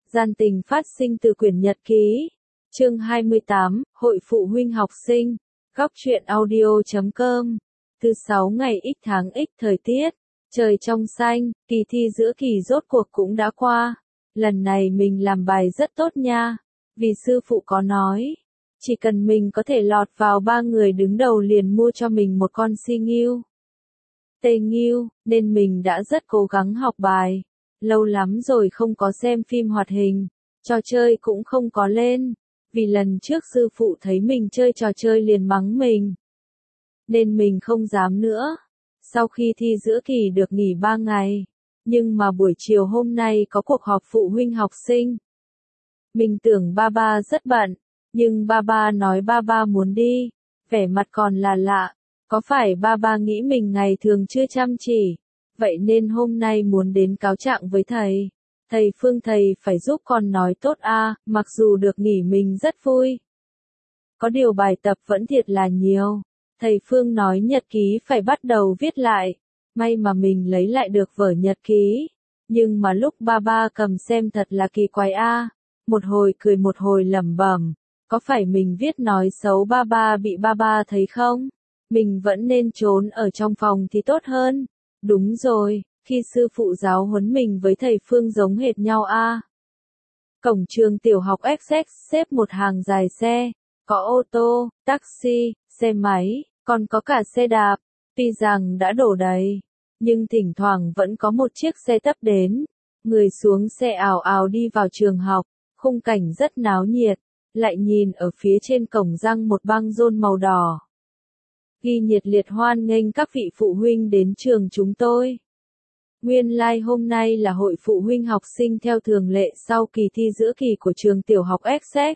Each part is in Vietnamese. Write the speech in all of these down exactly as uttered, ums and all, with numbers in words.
Gian tình phát sinh từ quyển nhật ký. Chương hai mươi tám, Hội phụ huynh học sinh. Góc truyện audio chấm com. Thứ sáu ngày X tháng X thời tiết. Trời trong xanh, kỳ thi giữa kỳ rốt cuộc cũng đã qua. Lần này mình làm bài rất tốt nha. Vì sư phụ có nói, chỉ cần mình có thể lọt vào ba người đứng đầu liền mua cho mình một con si ngưu. Tê ngưu, nên mình đã rất cố gắng học bài. Lâu lắm rồi không có xem phim hoạt hình, trò chơi cũng không có lên, vì lần trước sư phụ thấy mình chơi trò chơi liền mắng mình. Nên mình không dám nữa. Sau khi thi giữa kỳ được nghỉ ba ngày, nhưng mà buổi chiều hôm nay có cuộc họp phụ huynh học sinh. Mình tưởng ba ba rất bận, nhưng ba ba nói ba ba muốn đi, vẻ mặt còn là lạ, có phải ba ba nghĩ mình ngày thường chưa chăm chỉ? Vậy nên hôm nay muốn đến cáo trạng với thầy. Thầy Phương thầy phải giúp con nói tốt a, mặc dù được nghỉ mình rất vui. Có điều bài tập vẫn thiệt là nhiều. Thầy Phương nói nhật ký phải bắt đầu viết lại. May mà mình lấy lại được vở nhật ký. Nhưng mà lúc ba ba cầm xem thật là kỳ quái a. Một hồi cười một hồi lẩm bẩm. Có phải mình viết nói xấu ba ba bị ba ba thấy không? Mình vẫn nên trốn ở trong phòng thì tốt hơn. Đúng rồi, khi sư phụ giáo huấn mình với thầy Phương giống hệt nhau a. À. Cổng trường tiểu học Essex xếp một hàng dài xe, có ô tô, taxi, xe máy, còn có cả xe đạp, tuy rằng đã đổ đầy, nhưng thỉnh thoảng vẫn có một chiếc xe tấp đến, người xuống xe ào ào đi vào trường học, khung cảnh rất náo nhiệt, lại nhìn ở phía trên cổng răng một băng rôn màu đỏ. Ghi nhiệt liệt hoan nghênh các vị phụ huynh đến trường chúng tôi. Nguyên lai like hôm nay là hội phụ huynh học sinh theo thường lệ sau kỳ thi giữa kỳ của trường tiểu học Essex.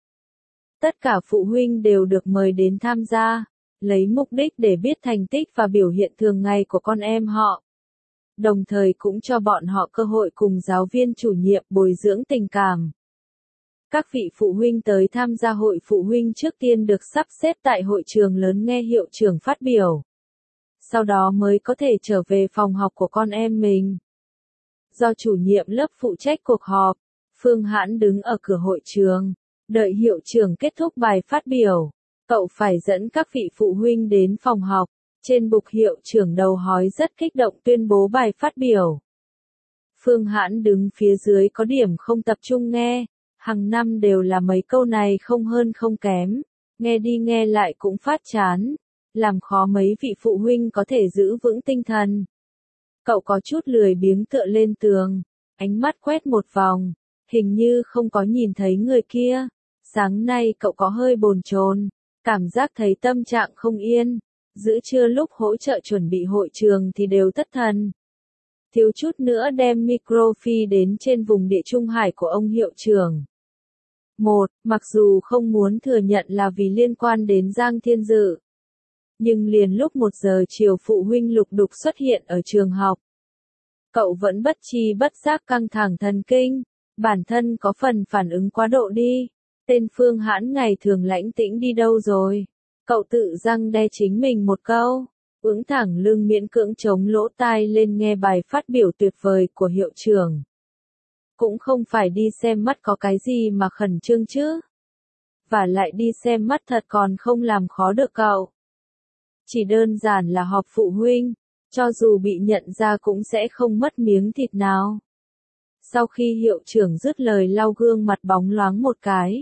Tất cả phụ huynh đều được mời đến tham gia, lấy mục đích để biết thành tích và biểu hiện thường ngày của con em họ. Đồng thời cũng cho bọn họ cơ hội cùng giáo viên chủ nhiệm bồi dưỡng tình cảm. Các vị phụ huynh tới tham gia hội phụ huynh trước tiên được sắp xếp tại hội trường lớn nghe hiệu trưởng phát biểu. Sau đó mới có thể trở về phòng học của con em mình. Do chủ nhiệm lớp phụ trách cuộc họp, Phương Hãn đứng ở cửa hội trường, đợi hiệu trưởng kết thúc bài phát biểu. Cậu phải dẫn các vị phụ huynh đến phòng học. Trên bục hiệu trưởng đầu hói rất kích động tuyên bố bài phát biểu. Phương Hãn đứng phía dưới có điểm không tập trung nghe. Hàng năm đều là mấy câu này không hơn không kém, nghe đi nghe lại cũng phát chán, làm khó mấy vị phụ huynh có thể giữ vững tinh thần. Cậu có chút lười biếng tựa lên tường, ánh mắt quét một vòng, hình như không có nhìn thấy người kia. Sáng nay cậu có hơi bồn chồn, cảm giác thấy tâm trạng không yên, giữa trưa lúc hỗ trợ chuẩn bị hội trường thì đều thất thần. Thiếu chút nữa đem micro phi đến trên vùng địa trung hải của ông hiệu trưởng. Một, mặc dù không muốn thừa nhận là vì liên quan đến Giang Thiên Dự. Nhưng liền lúc một giờ chiều phụ huynh lục đục xuất hiện ở trường học. Cậu vẫn bất tri bất giác căng thẳng thần kinh, bản thân có phần phản ứng quá độ đi. Tên Phương Hãn ngày thường lãnh tĩnh đi đâu rồi? Cậu tự răng đe chính mình một câu, ưỡn thẳng lưng miễn cưỡng chống lỗ tai lên nghe bài phát biểu tuyệt vời của hiệu trưởng. Cũng không phải đi xem mắt có cái gì mà khẩn trương chứ. Và lại đi xem mắt thật còn không làm khó được cậu. Chỉ đơn giản là họp phụ huynh, cho dù bị nhận ra cũng sẽ không mất miếng thịt nào. Sau khi hiệu trưởng dứt lời lau gương mặt bóng loáng một cái.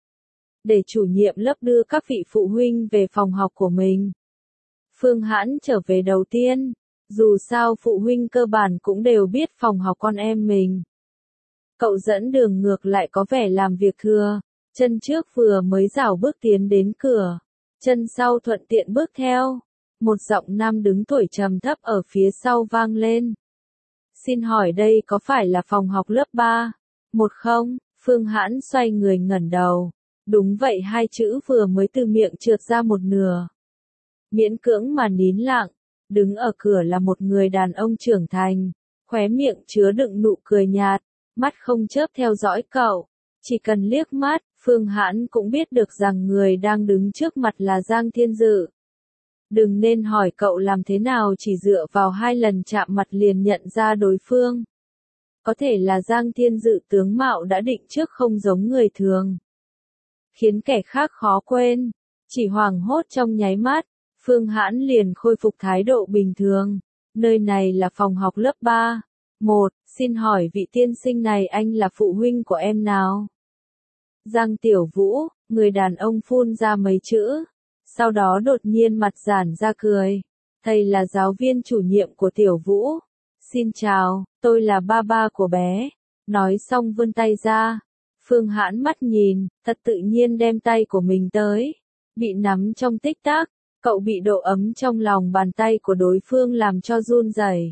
Để chủ nhiệm lớp đưa các vị phụ huynh về phòng học của mình. Phương Hãn trở về đầu tiên, dù sao phụ huynh cơ bản cũng đều biết phòng học con em mình. Cậu dẫn đường ngược lại có vẻ làm việc thừa, chân trước vừa mới rảo bước tiến đến cửa, chân sau thuận tiện bước theo. Một giọng nam đứng tuổi trầm thấp ở phía sau vang lên. Xin hỏi đây có phải là phòng học lớp ba? Một không? Phương Hãn xoay người ngẩng đầu. Đúng vậy, hai chữ vừa mới từ miệng trượt ra một nửa. Miễn cưỡng mà nín lặng, đứng ở cửa là một người đàn ông trưởng thành, khóe miệng chứa đựng nụ cười nhạt. Mắt không chớp theo dõi cậu, chỉ cần liếc mắt, Phương Hãn cũng biết được rằng người đang đứng trước mặt là Giang Thiên Dự. Đừng nên hỏi cậu làm thế nào chỉ dựa vào hai lần chạm mặt liền nhận ra đối phương. Có thể là Giang Thiên Dự tướng mạo đã định trước không giống người thường, khiến kẻ khác khó quên. Chỉ hoảng hốt trong nháy mắt, Phương Hãn liền khôi phục thái độ bình thường. Nơi này là phòng học lớp ba. Một, xin hỏi vị tiên sinh này anh là phụ huynh của em nào? Giang Tiểu Vũ, người đàn ông phun ra mấy chữ, sau đó đột nhiên mặt giãn ra cười. Thầy là giáo viên chủ nhiệm của Tiểu Vũ. Xin chào, tôi là ba ba của bé. Nói xong vươn tay ra. Phương Hãn mắt nhìn, thật tự nhiên đem tay của mình tới. Bị nắm trong tích tắc, cậu bị độ ấm trong lòng bàn tay của đối phương làm cho run rẩy.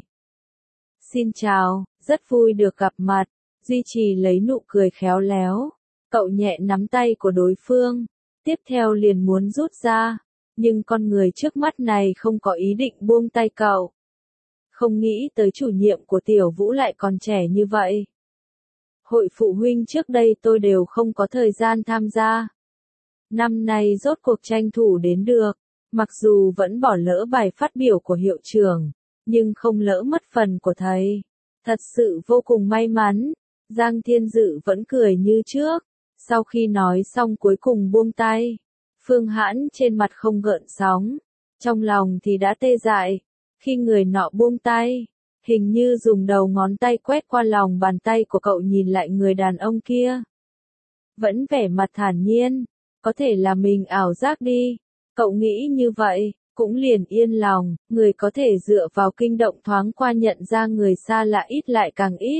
Xin chào, rất vui được gặp mặt. Duy trì lấy nụ cười khéo léo. Cậu nhẹ nắm tay của đối phương, tiếp theo liền muốn rút ra, nhưng con người trước mắt này không có ý định buông tay cậu. Không nghĩ tới chủ nhiệm của Tiểu Vũ lại còn trẻ như vậy. Hội phụ huynh trước đây tôi đều không có thời gian tham gia. Năm nay rốt cuộc tranh thủ đến được, mặc dù vẫn bỏ lỡ bài phát biểu của hiệu trưởng, nhưng không lỡ mất phần của thầy. Thật sự vô cùng may mắn. Giang Thiên Dự vẫn cười như trước. Sau khi nói xong cuối cùng buông tay, Phương Hãn trên mặt không gợn sóng, trong lòng thì đã tê dại. Khi người nọ buông tay, hình như dùng đầu ngón tay quét qua lòng bàn tay của cậu nhìn lại người đàn ông kia. Vẫn vẻ mặt thản nhiên, có thể là mình ảo giác đi. Cậu nghĩ như vậy, cũng liền yên lòng, người có thể dựa vào kinh động thoáng qua nhận ra người xa lạ ít lại càng ít.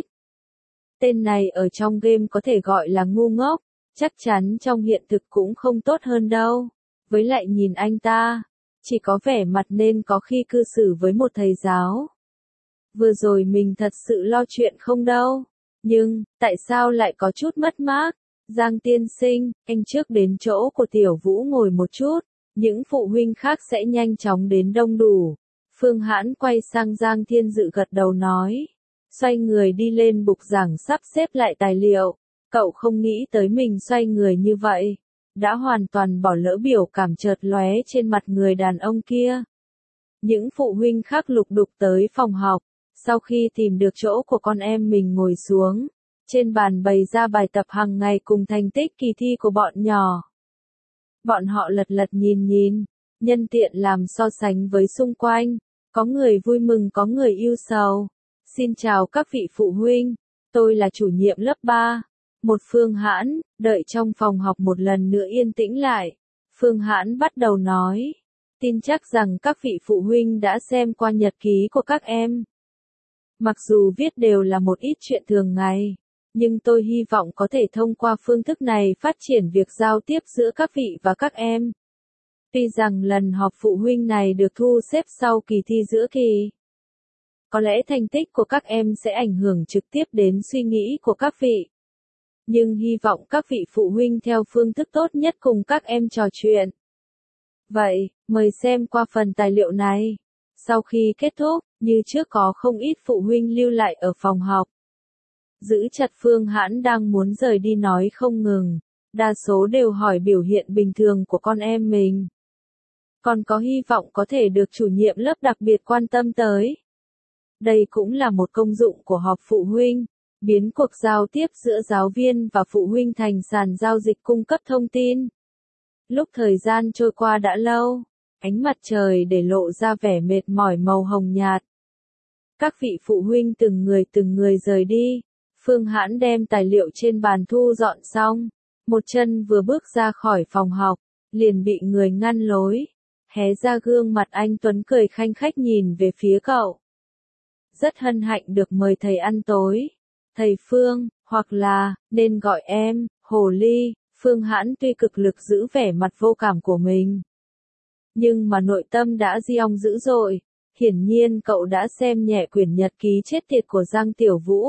Tên này ở trong game có thể gọi là ngu ngốc, chắc chắn trong hiện thực cũng không tốt hơn đâu. Với lại nhìn anh ta, chỉ có vẻ mặt nên có khi cư xử với một thầy giáo. Vừa rồi mình thật sự lo chuyện không đâu, nhưng, tại sao lại có chút mất mát? Giang tiên sinh, anh trước đến chỗ của Tiểu Vũ ngồi một chút, những phụ huynh khác sẽ nhanh chóng đến đông đủ. Phương Hãn quay sang Giang Thiên Dự gật đầu nói, xoay người đi lên bục giảng sắp xếp lại tài liệu. Cậu không nghĩ tới mình xoay người như vậy, đã hoàn toàn bỏ lỡ biểu cảm chợt lóe trên mặt người đàn ông kia. Những phụ huynh khác lục đục tới phòng học, sau khi tìm được chỗ của con em mình ngồi xuống, trên bàn bày ra bài tập hàng ngày cùng thành tích kỳ thi của bọn nhỏ. Bọn họ lật lật nhìn nhìn, nhân tiện làm so sánh với xung quanh, có người vui mừng có người ưu sầu. Xin chào các vị phụ huynh, tôi là chủ nhiệm lớp ba. Một Phương Hãn, đợi trong phòng học một lần nữa yên tĩnh lại. Phương Hãn bắt đầu nói, tin chắc rằng các vị phụ huynh đã xem qua nhật ký của các em. Mặc dù viết đều là một ít chuyện thường ngày, nhưng tôi hy vọng có thể thông qua phương thức này phát triển việc giao tiếp giữa các vị và các em. Tuy rằng lần họp phụ huynh này được thu xếp sau kỳ thi giữa kỳ, có lẽ thành tích của các em sẽ ảnh hưởng trực tiếp đến suy nghĩ của các vị. Nhưng hy vọng các vị phụ huynh theo phương thức tốt nhất cùng các em trò chuyện. Vậy, mời xem qua phần tài liệu này. Sau khi kết thúc, như trước có không ít phụ huynh lưu lại ở phòng học. Giữ chặt Phương Hãn đang muốn rời đi nói không ngừng. Đa số đều hỏi biểu hiện bình thường của con em mình. Còn có hy vọng có thể được chủ nhiệm lớp đặc biệt quan tâm tới. Đây cũng là một công dụng của họp phụ huynh. Biến cuộc giao tiếp giữa giáo viên và phụ huynh thành sàn giao dịch cung cấp thông tin. Lúc thời gian trôi qua đã lâu, ánh mặt trời để lộ ra vẻ mệt mỏi màu hồng nhạt. Các vị phụ huynh từng người từng người rời đi, Phương Hãn đem tài liệu trên bàn thu dọn xong, một chân vừa bước ra khỏi phòng học, liền bị người ngăn lối, hé ra gương mặt anh Tuấn cười khanh khách nhìn về phía cậu. Rất hân hạnh được mời thầy ăn tối. Thầy Phương, hoặc là, nên gọi em, Hồ Ly. Phương Hãn tuy cực lực giữ vẻ mặt vô cảm của mình, nhưng mà nội tâm đã giông dữ dội. Hiển nhiên cậu đã xem nhẹ quyển nhật ký chết tiệt của Giang Tiểu Vũ.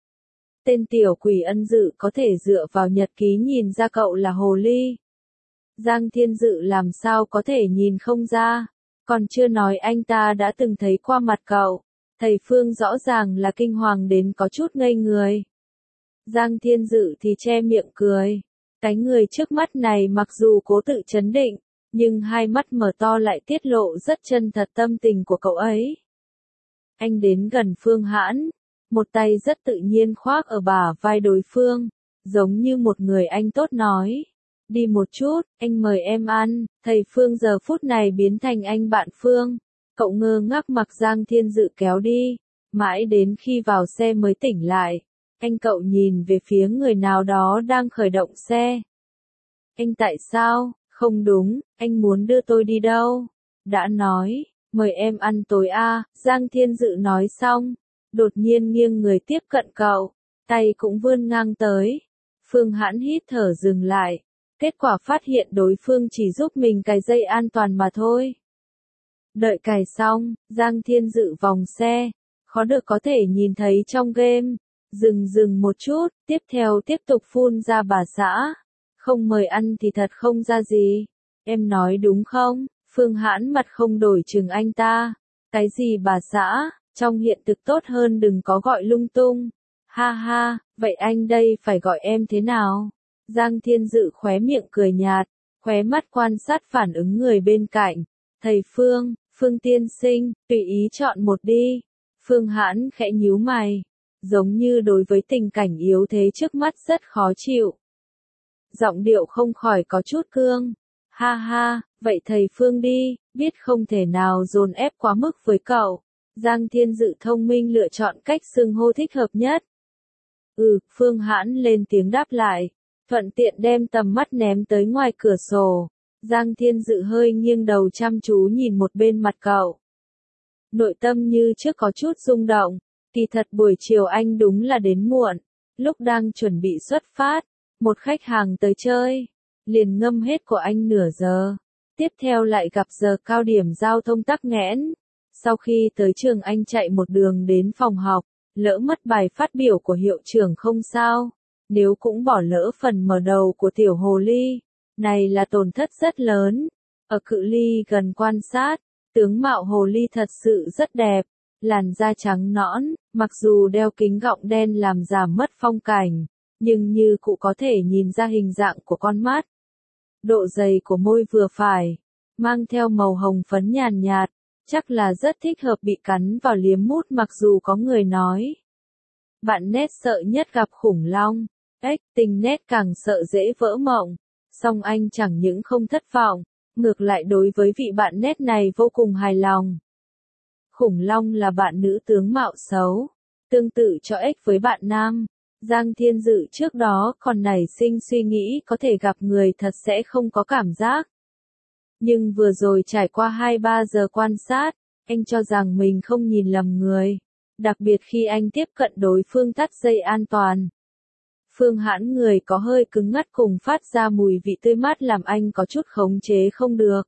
Tên tiểu quỷ ân dự có thể dựa vào nhật ký nhìn ra cậu là Hồ Ly. Giang Thiên Dự làm sao có thể nhìn không ra, còn chưa nói anh ta đã từng thấy qua mặt cậu. Thầy Phương rõ ràng là kinh hoàng đến có chút ngây người. Giang Thiên Dự thì che miệng cười. Cái người trước mắt này mặc dù cố tự trấn định, nhưng hai mắt mở to lại tiết lộ rất chân thật tâm tình của cậu ấy. Anh đến gần Phương Hãn, một tay rất tự nhiên khoác ở bả vai đối phương, giống như một người anh tốt nói. Đi một chút, anh mời em ăn, thầy Phương giờ phút này biến thành anh bạn Phương. Cậu ngơ ngác mặc Giang Thiên Dự kéo đi, mãi đến khi vào xe mới tỉnh lại. Anh cậu nhìn về phía người nào đó đang khởi động xe. Anh tại sao? Không đúng, anh muốn đưa tôi đi đâu? Đã nói, mời em ăn tối a, Giang Thiên Dự nói xong, đột nhiên nghiêng người tiếp cận cậu, tay cũng vươn ngang tới. Phương Hãn hít thở dừng lại, kết quả phát hiện đối phương chỉ giúp mình cài dây an toàn mà thôi. Đợi cài xong, Giang Thiên Dự vòng xe, khó được có thể nhìn thấy trong game. Dừng dừng một chút, tiếp theo tiếp tục phun ra bà xã. Không mời ăn thì thật không ra gì. Em nói đúng không? Phương Hãn mặt không đổi chừng anh ta. Cái gì bà xã, trong hiện thực tốt hơn đừng có gọi lung tung. Ha ha, vậy anh đây phải gọi em thế nào? Giang Thiên Dự khóe miệng cười nhạt, khóe mắt quan sát phản ứng người bên cạnh. Thầy Phương, Phương tiên sinh, tùy ý chọn một đi. Phương Hãn khẽ nhíu mày, giống như đối với tình cảnh yếu thế trước mắt rất khó chịu. Giọng điệu không khỏi có chút cương. Ha ha, vậy thầy Phương đi, biết không thể nào dồn ép quá mức với cậu. Giang Thiên Dự thông minh lựa chọn cách xưng hô thích hợp nhất. Ừ, Phương Hãn lên tiếng đáp lại, thuận tiện đem tầm mắt ném tới ngoài cửa sổ. Giang Thiên Dự hơi nghiêng đầu chăm chú nhìn một bên mặt cậu. Nội tâm như trước có chút rung động, kỳ thật buổi chiều anh đúng là đến muộn, lúc đang chuẩn bị xuất phát, một khách hàng tới chơi, liền ngâm hết của anh nửa giờ, tiếp theo lại gặp giờ cao điểm giao thông tắc nghẽn. Sau khi tới trường anh chạy một đường đến phòng học, lỡ mất bài phát biểu của hiệu trưởng không sao, nếu cũng bỏ lỡ phần mở đầu của tiểu hồ ly, này là tổn thất rất lớn. Ở cự ly gần quan sát, tướng mạo hồ ly thật sự rất đẹp, làn da trắng nõn, mặc dù đeo kính gọng đen làm giảm mất phong cảnh, nhưng như cụ có thể nhìn ra hình dạng của con mắt. Độ dày của môi vừa phải, mang theo màu hồng phấn nhàn nhạt, chắc là rất thích hợp bị cắn vào liếm mút. Mặc dù có người nói, bạn nét sợ nhất gặp khủng long, ếch tình nét càng sợ dễ vỡ mộng, song anh chẳng những không thất vọng, ngược lại đối với vị bạn nét này vô cùng hài lòng. Khủng long là bạn nữ tướng mạo xấu, tương tự cho ếch với bạn nam. Giang Thiên Dự trước đó còn nảy sinh suy nghĩ có thể gặp người thật sẽ không có cảm giác. Nhưng vừa rồi trải qua hai ba giờ quan sát, anh cho rằng mình không nhìn lầm người, đặc biệt khi anh tiếp cận đối phương thắt dây an toàn. Phương Hãn người có hơi cứng ngắt cùng phát ra mùi vị tươi mát làm anh có chút khống chế không được.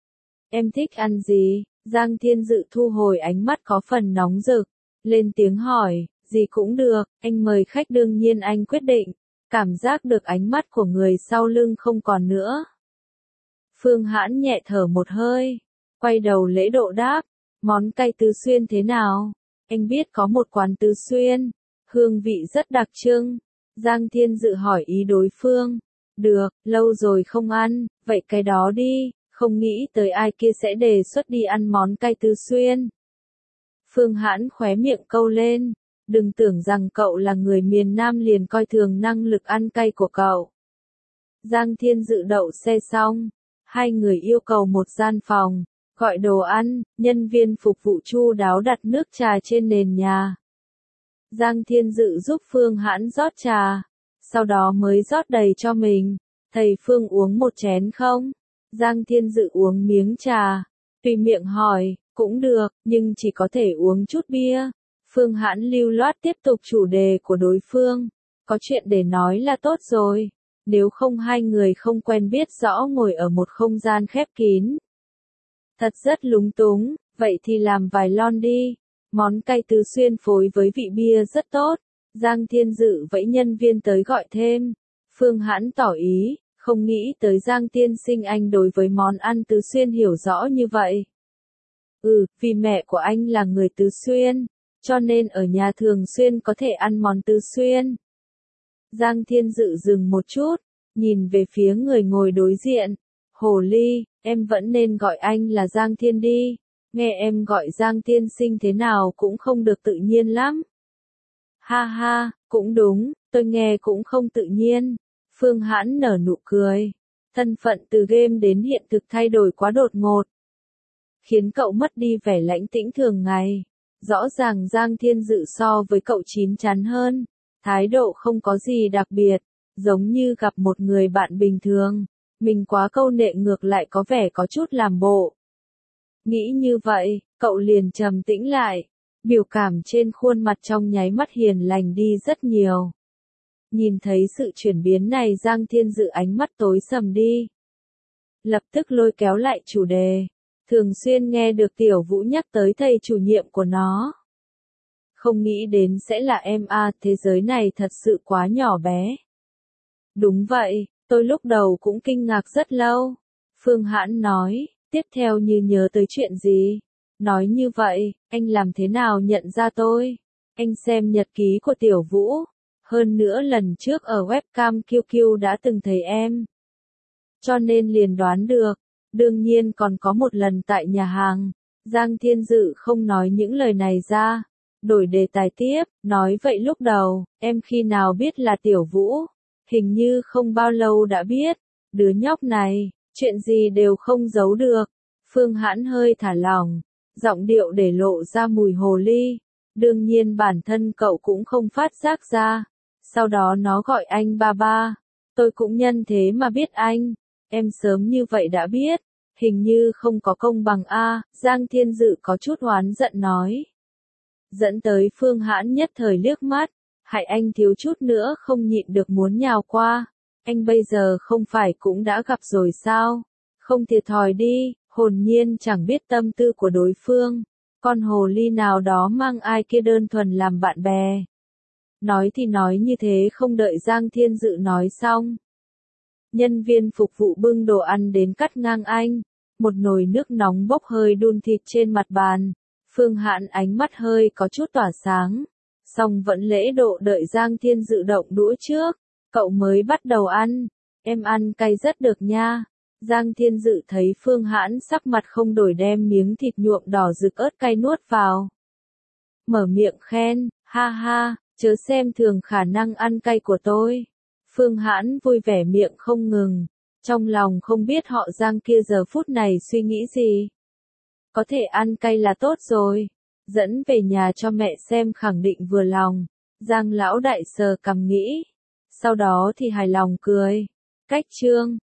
Em thích ăn gì? Giang Thiên Dự thu hồi ánh mắt có phần nóng rực, lên tiếng hỏi, gì cũng được, anh mời khách đương nhiên anh quyết định, cảm giác được ánh mắt của người sau lưng không còn nữa. Phương Hãn nhẹ thở một hơi, quay đầu lễ độ đáp, món cay Tứ Xuyên thế nào? Anh biết có một quán Tứ Xuyên, hương vị rất đặc trưng. Giang Thiên Dự hỏi ý đối phương, được, lâu rồi không ăn, vậy cái đó đi, không nghĩ tới ai kia sẽ đề xuất đi ăn món cay Tứ Xuyên. Phương Hãn khóe miệng câu lên, đừng tưởng rằng cậu là người miền Nam liền coi thường năng lực ăn cay của cậu. Giang Thiên Dự đậu xe xong, hai người yêu cầu một gian phòng, gọi đồ ăn, nhân viên phục vụ chu đáo đặt nước trà trên nền nhà. Giang Thiên Dự giúp Phương Hãn rót trà, sau đó mới rót đầy cho mình. Thầy Phương uống một chén không? Giang Thiên Dự uống miếng trà, tùy miệng hỏi, cũng được, nhưng chỉ có thể uống chút bia. Phương Hãn lưu loát tiếp tục chủ đề của đối phương, có chuyện để nói là tốt rồi, nếu không hai người không quen biết rõ ngồi ở một không gian khép kín. Thật rất lúng túng, vậy thì làm vài lon đi. Món cay Tứ Xuyên phối với vị bia rất tốt. Giang Thiên Dự vẫy nhân viên tới gọi thêm. Phương Hãn tỏ ý, không nghĩ tới Giang tiên sinh anh đối với món ăn Tứ Xuyên hiểu rõ như vậy. Ừ, vì mẹ của anh là người Tứ Xuyên, cho nên ở nhà thường xuyên có thể ăn món Tứ Xuyên. Giang Thiên Dự dừng một chút, nhìn về phía người ngồi đối diện. Hồ ly, em vẫn nên gọi anh là Giang Thiên đi. Nghe em gọi Giang tiên sinh thế nào cũng không được tự nhiên lắm. Ha ha, cũng đúng, tôi nghe cũng không tự nhiên. Phương Hãn nở nụ cười. Thân phận từ game đến hiện thực thay đổi quá đột ngột, khiến cậu mất đi vẻ lãnh tĩnh thường ngày. Rõ ràng Giang Thiên Dự so với cậu chín chắn hơn, thái độ không có gì đặc biệt, giống như gặp một người bạn bình thường. Mình quá câu nệ ngược lại có vẻ có chút làm bộ. Nghĩ như vậy, cậu liền trầm tĩnh lại, biểu cảm trên khuôn mặt trong nháy mắt hiền lành đi rất nhiều. Nhìn thấy sự chuyển biến này, Giang Thiên Dự ánh mắt tối sầm đi. Lập tức lôi kéo lại chủ đề. Thường xuyên nghe được Tiểu Vũ nhắc tới thầy chủ nhiệm của nó. Không nghĩ đến sẽ là em à, thế giới này thật sự quá nhỏ bé. Đúng vậy, tôi lúc đầu cũng kinh ngạc rất lâu. Phương Hãn nói, tiếp theo như nhớ tới chuyện gì. Nói như vậy, anh làm thế nào nhận ra tôi? Anh xem nhật ký của Tiểu Vũ. Hơn nữa lần trước ở webcam Q Q đã từng thấy em. Cho nên liền đoán được. Đương nhiên còn có một lần tại nhà hàng. Giang Thiên Dự không nói những lời này ra. Đổi đề tài tiếp, nói vậy lúc đầu, em khi nào biết là Tiểu Vũ? Hình như không bao lâu đã biết. Đứa nhóc này, chuyện gì đều không giấu được. Phương Hãn hơi thả lỏng, giọng điệu để lộ ra mùi hồ ly. Đương nhiên bản thân cậu cũng không phát giác ra. Sau đó nó gọi anh ba ba. Tôi cũng nhân thế mà biết anh. Em sớm như vậy đã biết. Hình như không có công bằng a. Giang Thiên Dự có chút oán giận nói. Dẫn tới Phương Hãn nhất thời liếc mắt. Hại anh thiếu chút nữa không nhịn được muốn nhào qua. Anh bây giờ không phải cũng đã gặp rồi sao? Không thiệt thòi đi, hồn nhiên chẳng biết tâm tư của đối phương. Con hồ ly nào đó mang ai kia đơn thuần làm bạn bè. Nói thì nói như thế, không đợi Giang Thiên Dự nói xong. Nhân viên phục vụ bưng đồ ăn đến cắt ngang anh. Một nồi nước nóng bốc hơi đun thịt trên mặt bàn. Phương Hãn ánh mắt hơi có chút tỏa sáng. Song vẫn lễ độ đợi Giang Thiên Dự động đũa trước. Cậu mới bắt đầu ăn. Em ăn cay rất được nha. Giang Thiên Dự thấy Phương Hãn sắc mặt không đổi đem miếng thịt nhuộm đỏ rực ớt cay nuốt vào. Mở miệng khen, ha ha, chớ xem thường khả năng ăn cay của tôi. Phương Hãn vui vẻ miệng không ngừng. Trong lòng không biết họ Giang kia giờ phút này suy nghĩ gì. Có thể ăn cay là tốt rồi. Dẫn về nhà cho mẹ xem khẳng định vừa lòng. Giang lão đại sờ cằm nghĩ. Sau đó thì hài lòng cười. Cách chương